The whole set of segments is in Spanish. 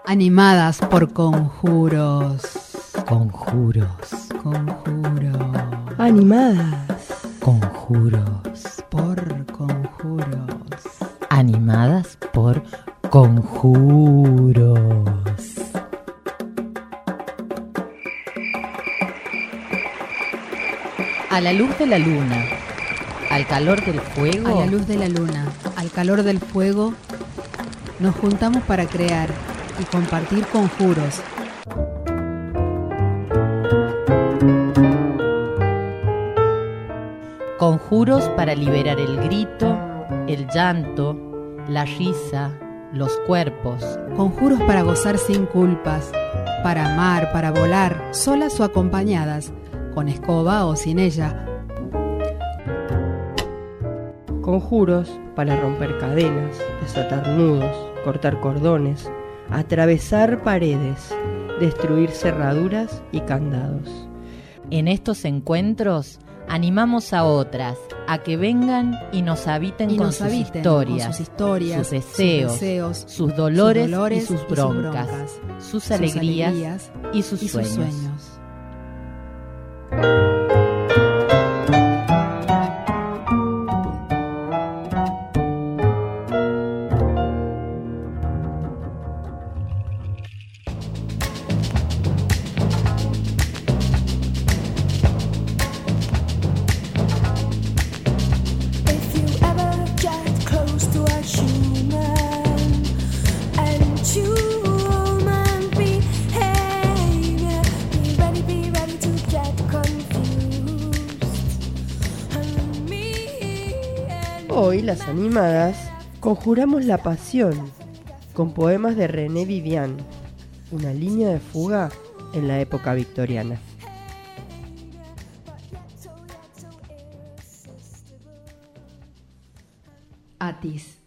Animadas por conjuros. Conjuros. Conjuros. Animadas. Conjuros. Por conjuros. Animadas por conjuros. A la luz de la luna, al calor del fuego. A la luz de la luna, al calor del fuego, nos juntamos para crear y compartir conjuros. Conjuros para liberar el grito, el llanto, la risa, los cuerpos. Conjuros para gozar sin culpas, para amar, para volar, solas o acompañadas, con escoba o sin ella. Conjuros para romper cadenas, desatar nudos, cortar cordones, atravesar paredes, destruir cerraduras y candados. En estos encuentros animamos a otras a que vengan y nos habiten, con sus historias, sus deseos, sus dolores y sus broncas, sus alegrías y sus sueños. Hoy, las animadas, conjuramos la pasión con poemas de René Vivian, una línea de fuga en la época victoriana. Atis.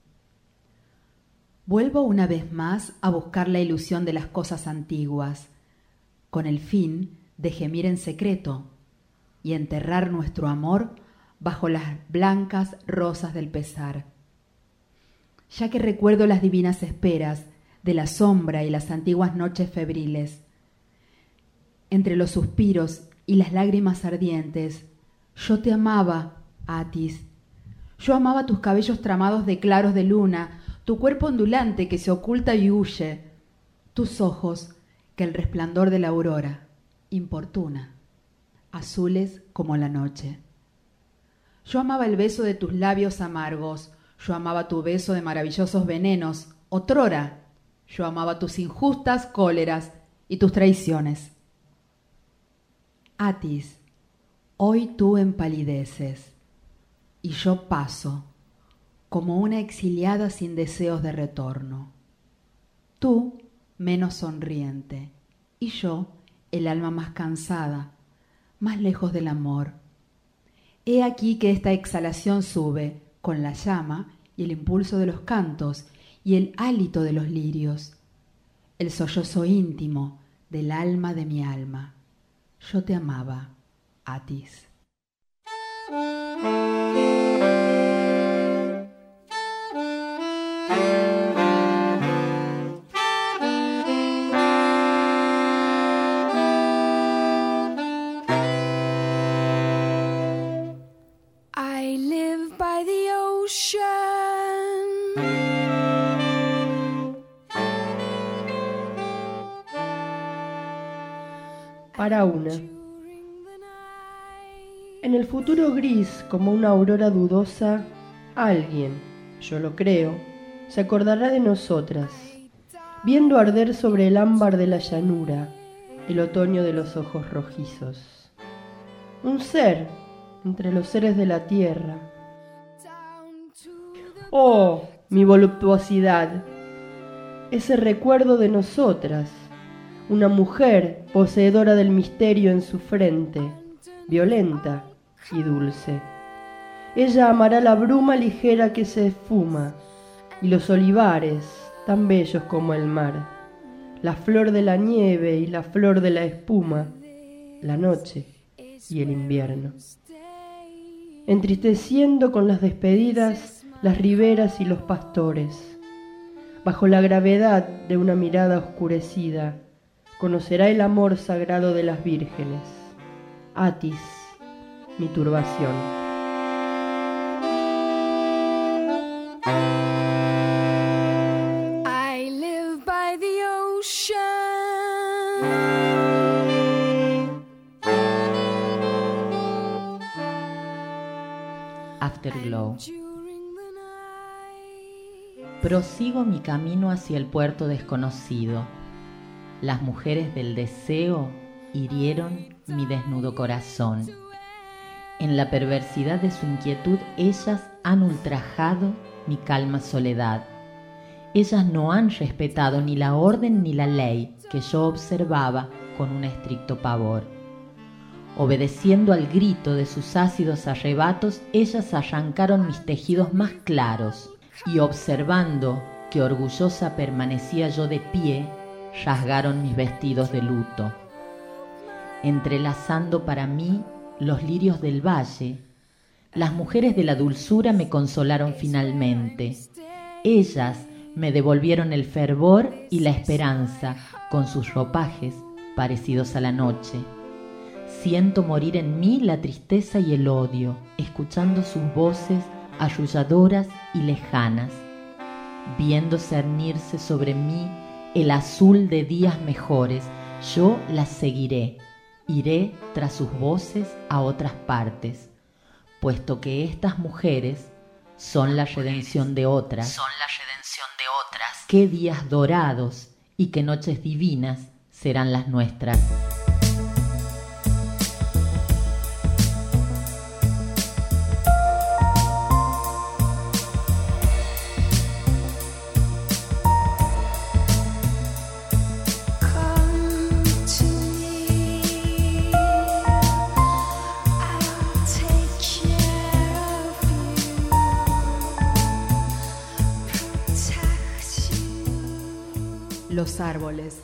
Vuelvo una vez más a buscar la ilusión de las cosas antiguas, con el fin de gemir en secreto y enterrar nuestro amor bajo las blancas rosas del pesar. Ya que recuerdo las divinas esperas de la sombra y las antiguas noches febriles, entre los suspiros y las lágrimas ardientes, yo te amaba, Atis. Yo amaba tus cabellos tramados de claros de luna, tu cuerpo ondulante que se oculta y huye, tus ojos que el resplandor de la aurora importuna, azules como la noche. Yo amaba el beso de tus labios amargos, yo amaba tu beso de maravillosos venenos, otrora, yo amaba tus injustas cóleras y tus traiciones. Atis, hoy tú empalideces, y yo paso, como una exiliada sin deseos de retorno. Tú, menos sonriente, y yo, el alma más cansada, más lejos del amor. He aquí que esta exhalación sube con la llama y el impulso de los cantos y el hálito de los lirios, el sollozo íntimo del alma de mi alma. Yo te amaba, Atis. Para una. En el futuro gris, como una aurora dudosa, alguien, yo lo creo, se acordará de nosotras, viendo arder sobre el ámbar de la llanura el otoño de los ojos rojizos. Un ser entre los seres de la tierra. Oh, mi voluptuosidad, ese recuerdo de nosotras, una mujer poseedora del misterio en su frente, violenta y dulce. Ella amará la bruma ligera que se esfuma y los olivares tan bellos como el mar, la flor de la nieve y la flor de la espuma, la noche y el invierno. entristeciendo con las despedidas las riberas y los pastores. bajo la gravedad de una mirada oscurecida, conocerá el amor sagrado de las vírgenes. Atis, mi turbación. I live by the ocean. Afterglow. Prosigo mi camino hacia el puerto desconocido. Las mujeres del deseo hirieron mi desnudo corazón. En la perversidad de su inquietud, ellas han ultrajado mi calma soledad. Ellas no han respetado ni la orden ni la ley que yo observaba con un estricto pavor. Obedeciendo al grito de sus ácidos arrebatos, ellas arrancaron mis tejidos más claros, y observando que orgullosa permanecía yo de pie, rasgaron mis vestidos de luto. Entrelazando para mí los lirios del valle, las mujeres de la dulzura me consolaron finalmente. Ellas me devolvieron el fervor y la esperanza con sus ropajes parecidos a la noche. Siento morir en mí la tristeza y el odio, escuchando sus voces arrulladoras y lejanas, viendo cernirse sobre mí el azul de días mejores. Yo las seguiré, iré tras sus voces a otras partes, puesto que estas mujeres son la redención de otras. Qué días dorados y qué noches divinas serán las nuestras. Los árboles.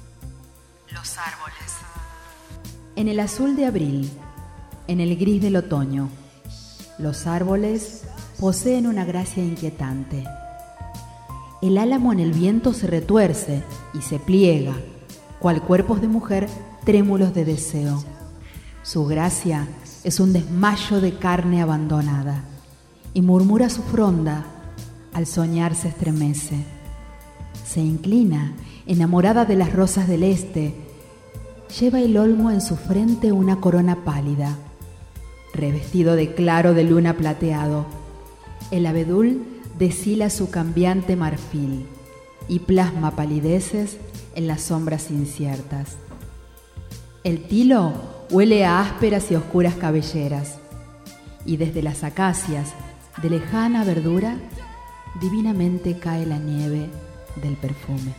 En el azul de abril, en el gris del otoño, los árboles poseen una gracia inquietante. El álamo en el viento se retuerce y se pliega, cual cuerpos de mujer trémulos de deseo. Su gracia es un desmayo de carne abandonada, y murmura su fronda, al soñar se estremece. Se inclina, enamorada de las rosas del este, lleva el olmo en su frente una corona pálida, revestido de claro de luna plateado. El abedul deshila su cambiante marfil y plasma palideces en las sombras inciertas. El tilo huele a ásperas y oscuras cabelleras, y desde las acacias de lejana verdura divinamente cae la nieve del perfume.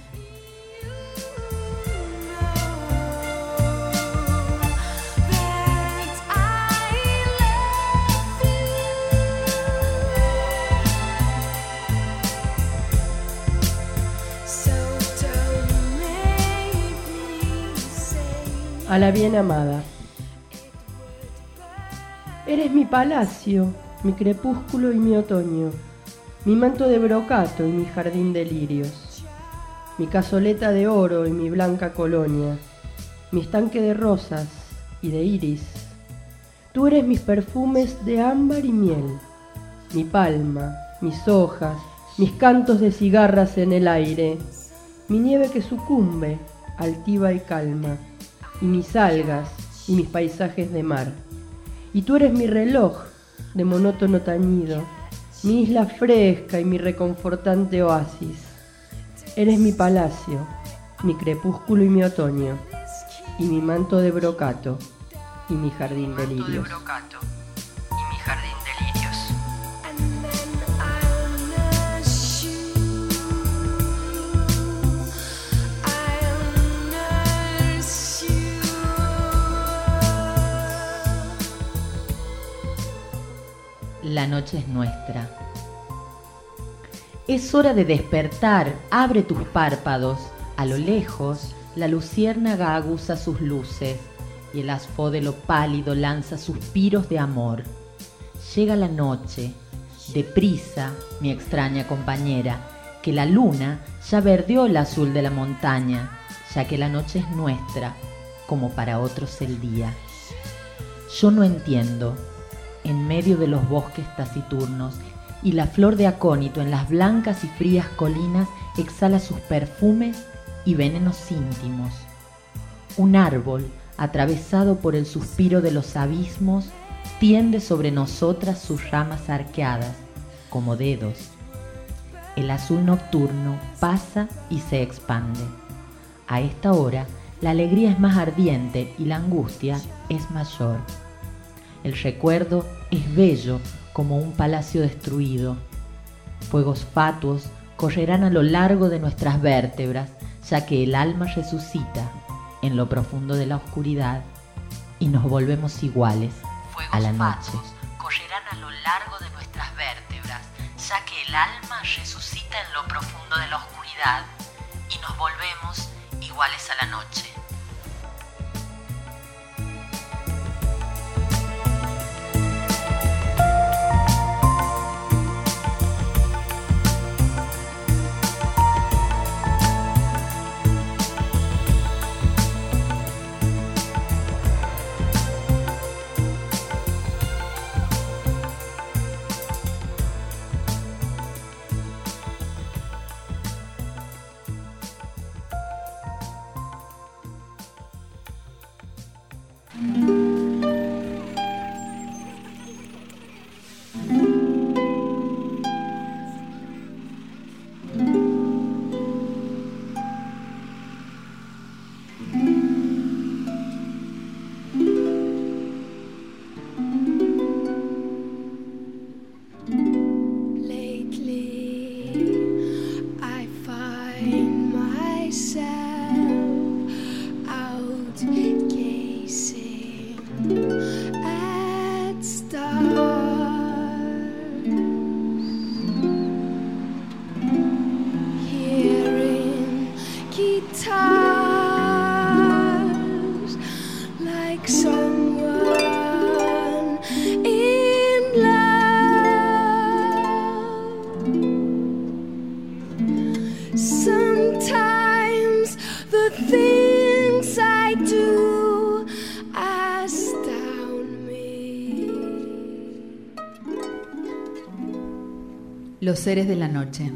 A la bien amada. Eres mi palacio, mi crepúsculo y mi otoño, mi manto de brocato y mi jardín de lirios, mi cazoleta de oro y mi blanca colonia, mi estanque de rosas y de iris. Tú eres mis perfumes de ámbar y miel, mi palma, mis hojas, mis cantos de cigarras en el aire, mi nieve que sucumbe, altiva y calma, y mis algas y mis paisajes de mar. Y tú eres mi reloj de monótono tañido, mi isla fresca y mi reconfortante oasis. Eres mi palacio, mi crepúsculo y mi otoño, y mi manto de brocato y mi jardín de lirios. La noche es nuestra. Es hora de despertar, abre tus párpados. A lo lejos, la luciérnaga aguza sus luces y el asfódelo pálido lanza suspiros de amor. Llega la noche, deprisa, mi extraña compañera, que la luna ya verdeó el azul de la montaña, ya que la noche es nuestra, como para otros el día. Yo no entiendo, en medio de los bosques taciturnos, y la flor de acónito en las blancas y frías colinas exhala sus perfumes y venenos íntimos. Un árbol, atravesado por el suspiro de los abismos, tiende sobre nosotras sus ramas arqueadas, como dedos. El azul nocturno pasa y se expande. A esta hora, la alegría es más ardiente y la angustia es mayor. El recuerdo es bello como un palacio destruido. Fuegos fatuos correrán a lo largo de nuestras vértebras, ya que el alma resucita en lo profundo de la oscuridad y nos volvemos iguales a la noche. Correrán a lo largo de nuestras vértebras, ya que el alma resucita en lo profundo de la oscuridad y nos volvemos iguales a la noche. Los seres de la noche.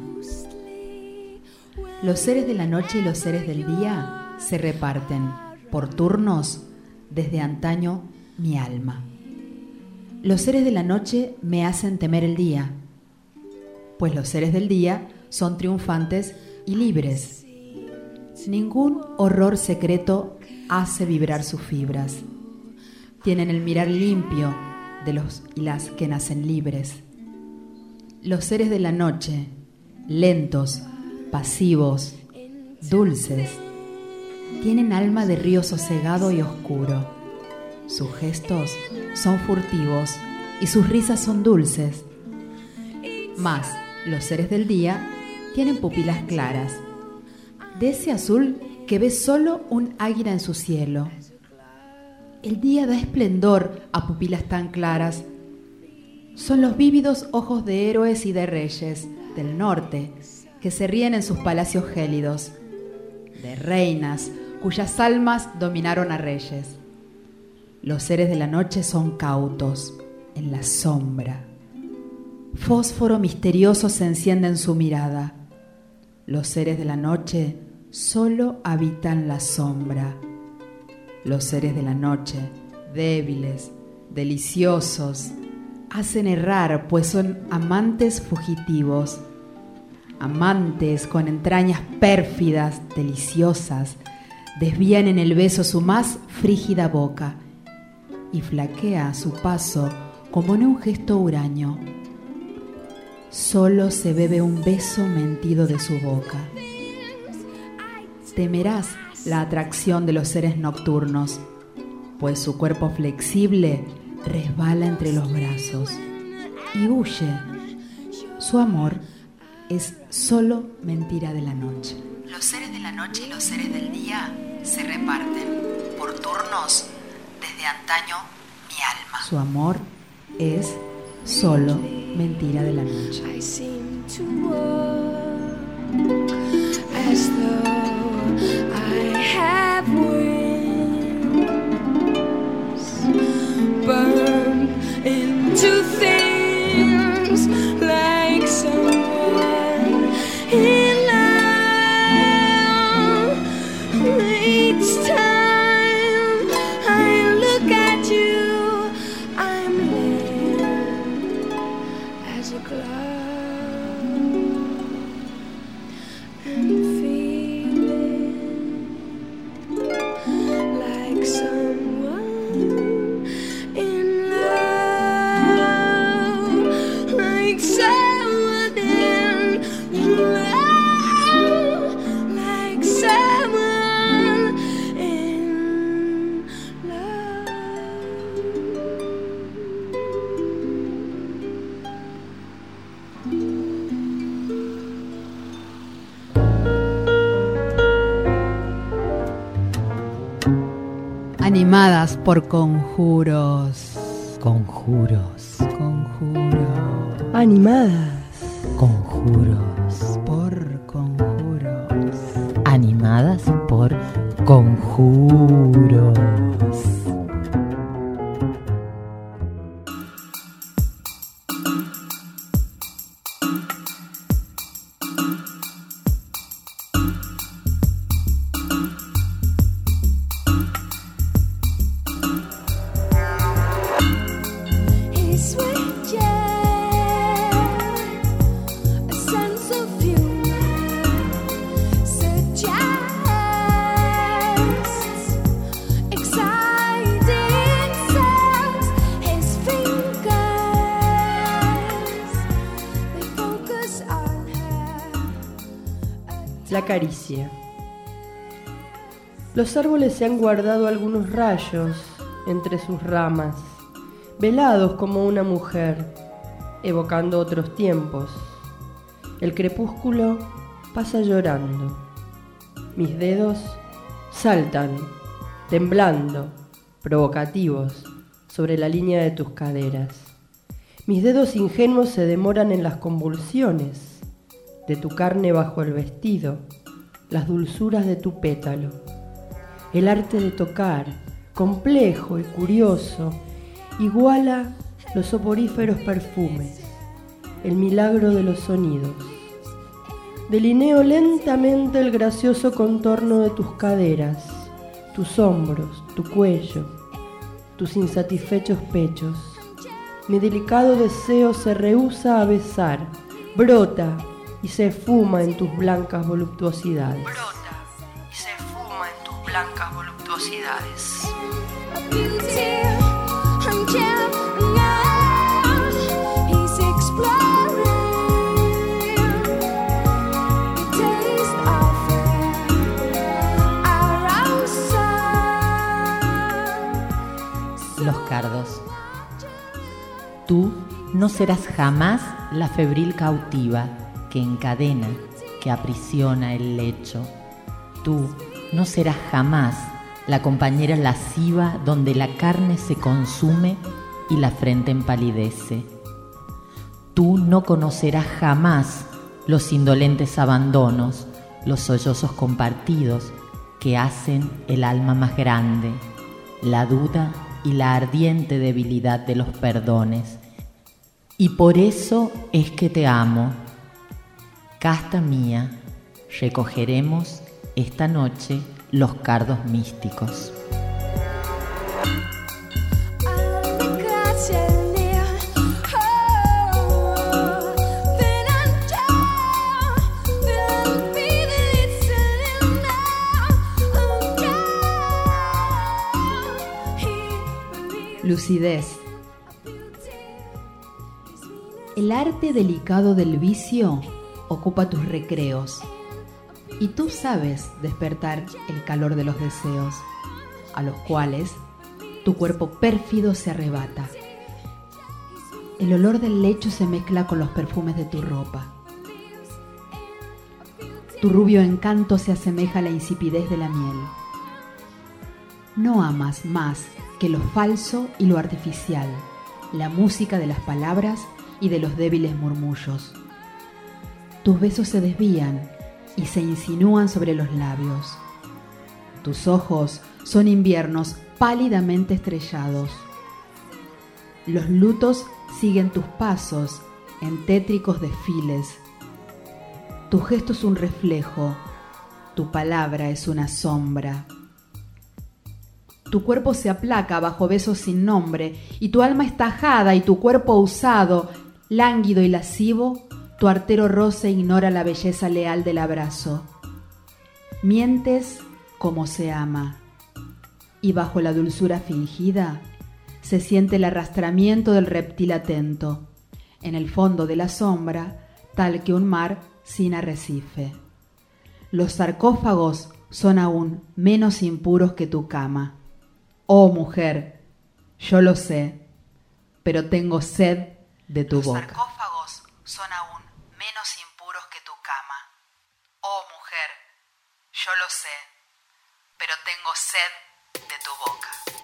Los seres de la noche y los seres del día se reparten por turnos desde antaño mi alma. Los seres de la noche me hacen temer el día, pues los seres del día son triunfantes y libres. Ningún horror secreto hace vibrar sus fibras. Tienen el mirar limpio de los y las que nacen libres. Los seres de la noche, lentos, pasivos, dulces, tienen alma de río sosegado y oscuro. Sus gestos son furtivos y sus risas son dulces. Mas los seres del día tienen pupilas claras, de ese azul que ve solo un águila en su cielo. El día da esplendor a pupilas tan claras. Son los vívidos ojos de héroes y de reyes del norte que se ríen en sus palacios gélidos, de reinas cuyas almas dominaron a reyes. Los seres de la noche son cautos, en la sombra. Fósforo misterioso se enciende en su mirada. Los seres de la noche solo habitan la sombra. Los seres de la noche, débiles, deliciosos, hacen errar, pues son amantes fugitivos, amantes con entrañas pérfidas, deliciosas, desvían en el beso su más frígida boca y flaquea su paso como en un gesto huraño. Solo se bebe un beso mentido de su boca. Temerás la atracción de los seres nocturnos, pues su cuerpo flexible resbala entre los brazos y huye. Su amor es solo mentira de la noche. Los seres de la noche y los seres del día se reparten por turnos desde antaño mi alma. Su amor es solo mentira de la noche. Animadas por conjuros. Conjuros. Conjuros. Animadas. Conjuros. Por conjuros. Animadas por conjuros. La caricia. Los árboles se han guardado algunos rayos entre sus ramas, velados como una mujer, evocando otros tiempos. El crepúsculo pasa llorando. Mis dedos saltan, temblando, provocativos, sobre la línea de tus caderas. Mis dedos ingenuos se demoran en las convulsiones de tu carne bajo el vestido, las dulzuras de tu pétalo. El arte de tocar, complejo y curioso, iguala los soporíferos perfumes, el milagro de los sonidos. Delineo lentamente el gracioso contorno de tus caderas, tus hombros, tu cuello, tus insatisfechos pechos. Mi delicado deseo se rehúsa a besar, brota y se esfuma en tus blancas voluptuosidades. Brota y se esfuma en tus blancas voluptuosidades. Los cardos. Tú no serás jamás la febril cautiva que encadena, que aprisiona el lecho. Tú no serás jamás la compañera lasciva donde la carne se consume y la frente empalidece. Tú no conocerás jamás los indolentes abandonos, los sollozos compartidos que hacen el alma más grande, la duda y la ardiente debilidad de los perdones. Y por eso es que te amo. Casta mía, recogeremos esta noche los cardos místicos. Lucidez. El arte delicado del vicio ocupa tus recreos, y tú sabes despertar el calor de los deseos, a los cuales tu cuerpo pérfido se arrebata. El olor del lecho se mezcla con los perfumes de tu ropa. Tu rubio encanto se asemeja a la insipidez de la miel. No amas más que lo falso y lo artificial, la música de las palabras y de los débiles murmullos. Tus besos se desvían y se insinúan sobre los labios. Tus ojos son inviernos pálidamente estrellados. Los lutos siguen tus pasos en tétricos desfiles. Tu gesto es un reflejo, tu palabra es una sombra. Tu cuerpo se aplaca bajo besos sin nombre, y tu alma es tajada y tu cuerpo usado, lánguido y lascivo, tu artero roce ignora la belleza leal del abrazo. Mientes como se ama, y bajo la dulzura fingida se siente el arrastramiento del reptil atento, en el fondo de la sombra, tal que un mar sin arrecife. Los sarcófagos son aún menos impuros que tu cama. Oh mujer, yo lo sé, pero tengo sed de tu boca. Los sarcófagos son aún menos impuros que tu cama. Oh mujer, yo lo sé, pero tengo sed de tu boca.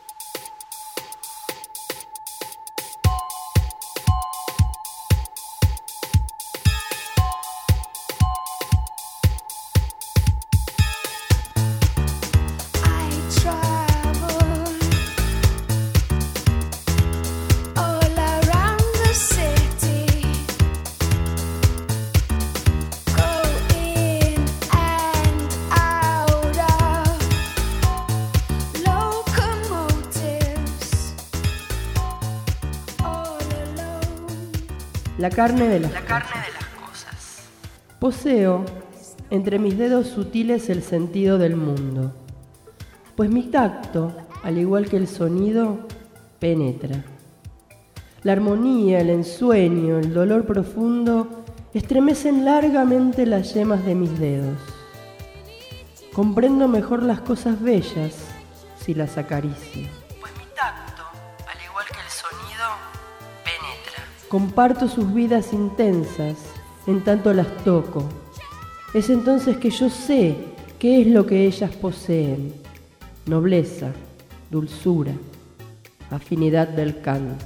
La carne de las cosas. Poseo entre mis dedos sutiles el sentido del mundo, pues mi tacto, al igual que el sonido, penetra. La armonía, el ensueño, el dolor profundo estremecen largamente las yemas de mis dedos. Comprendo mejor las cosas bellas si las acaricio, pues mi tacto, al igual que el sonido, penetra. Comparto sus vidas intensas en tanto las toco. Es entonces que yo sé qué es lo que ellas poseen: nobleza, dulzura, afinidad del canto.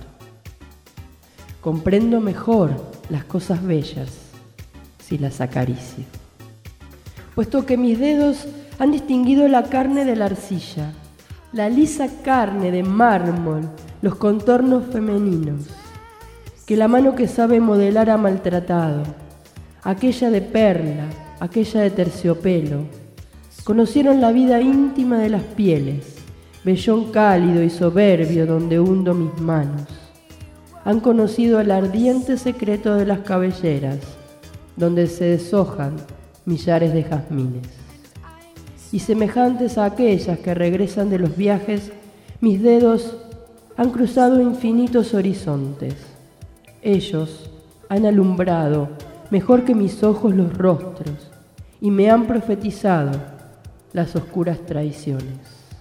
Comprendo mejor las cosas bellas si las acaricio, puesto que mis dedos han distinguido la carne de la arcilla, la lisa carne de mármol, los contornos femeninos, que la mano que sabe modelar ha maltratado, aquella de perla, aquella de terciopelo. Conocieron la vida íntima de las pieles, vellón cálido y soberbio donde hundo mis manos. Han conocido el ardiente secreto de las cabelleras, donde se deshojan millares de jazmines. Y semejantes a aquellas que regresan de los viajes, mis dedos han cruzado infinitos horizontes. Ellos han alumbrado mejor que mis ojos los rostros y me han profetizado las oscuras traiciones.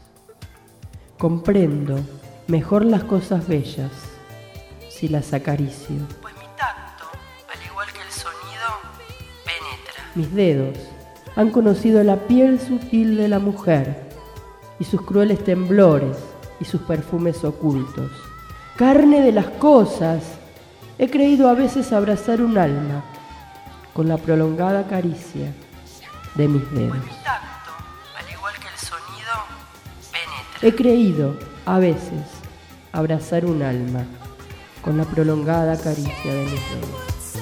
Comprendo mejor las cosas bellas si las acaricio, pues mi tacto, al igual que el sonido, penetra. Mis dedos han conocido la piel sutil de la mujer y sus crueles temblores y sus perfumes ocultos. Carne de las cosas, he creído a veces abrazar un alma con la prolongada caricia de mis dedos. Pues mi tacto, al igual que el sonido, penetra. He creído a veces abrazar un alma con la prolongada caricia de mis dedos.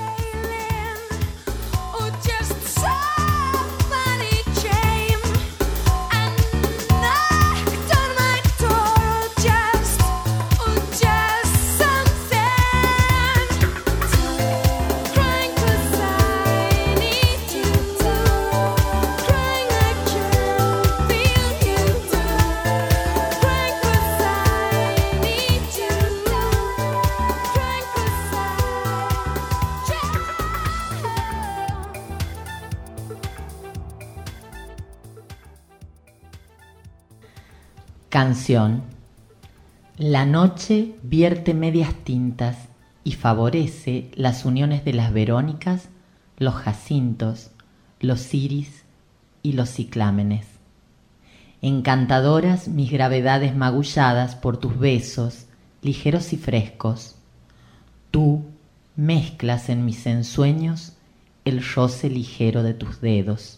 Canción. La noche vierte medias tintas y favorece las uniones de las verónicas, los jacintos, los iris y los ciclámenes. Encantadoras mis gravedades magulladas por tus besos, ligeros y frescos. Tú mezclas en mis ensueños el roce ligero de tus dedos.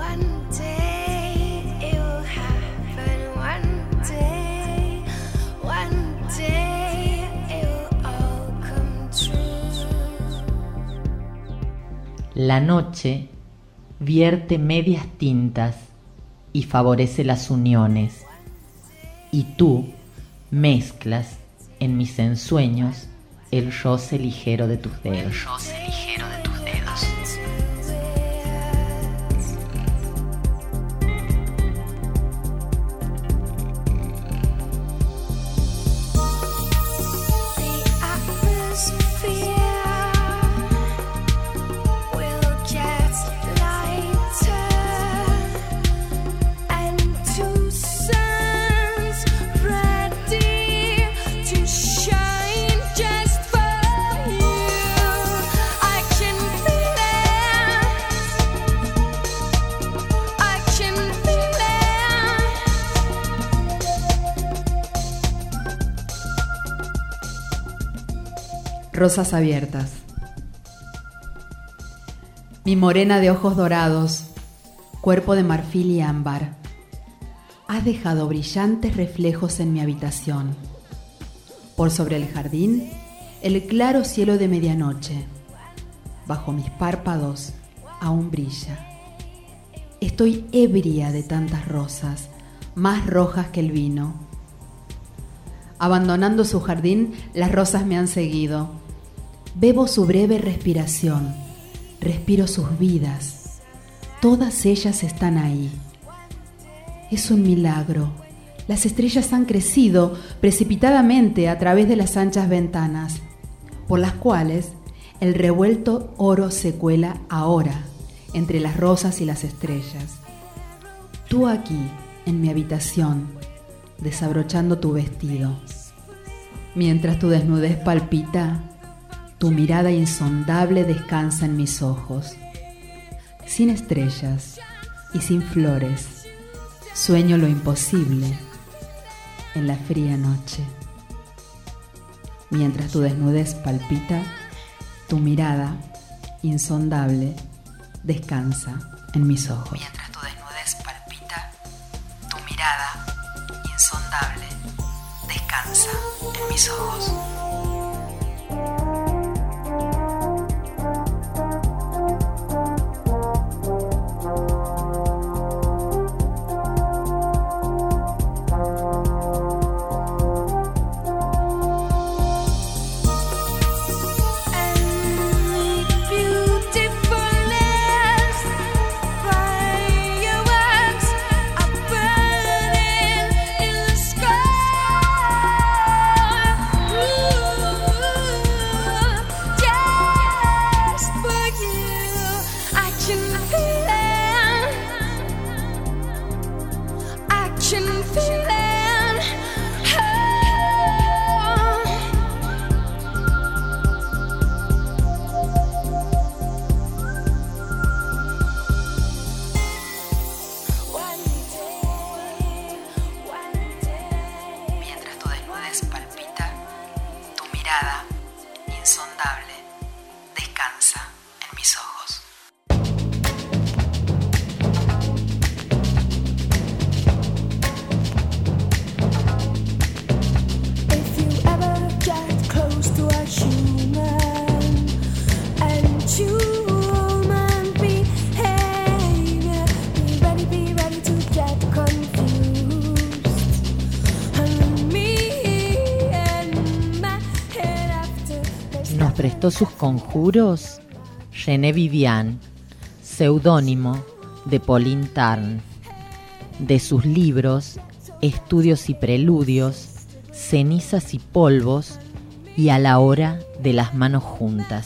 La noche vierte medias tintas y favorece las uniones, y tú mezclas en mis ensueños el roce ligero de tus dedos. Rosas abiertas. Mi morena de ojos dorados, cuerpo de marfil y ámbar, has dejado brillantes reflejos en mi habitación. Por sobre el jardín, el claro cielo de medianoche. Bajo mis párpados aún brilla. Estoy ebria de tantas rosas, más rojas que el vino. Abandonando su jardín, las rosas me han seguido. Bebo su breve respiración, respiro sus vidas, todas ellas están ahí. Es un milagro, las estrellas han crecido precipitadamente a través de las anchas ventanas, por las cuales el revuelto oro se cuela ahora entre las rosas y las estrellas. Tú aquí, en mi habitación, desabrochando tu vestido. Mientras tu desnudez palpita, tu mirada insondable descansa en mis ojos. Sin estrellas y sin flores, sueño lo imposible en la fría noche. Mientras tu desnudez palpita, tu mirada insondable descansa en mis ojos. Mientras tu desnudez palpita, tu mirada insondable descansa en mis ojos. Insondable descansa en mis ojos. If you ever get close to a human and human behavior, be ready to get confused. And me and my head after. Nos prestó sus conjuros René Vivian, seudónimo de Pauline Tarn. De sus libros Estudios y Preludios, Cenizas y Polvos y A la hora de las manos juntas.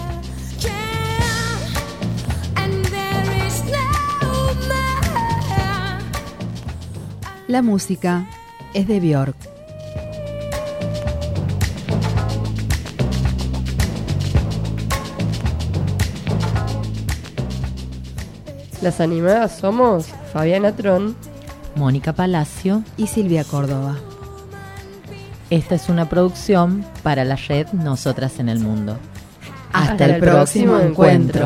La música es de Björk. Las animadas somos Fabiana Tron, Mónica Palacio Y Silvia Córdoba. Esta es una producción para la red Nosotras en el Mundo. Hasta el próximo encuentro.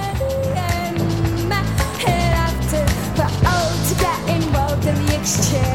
Exchange.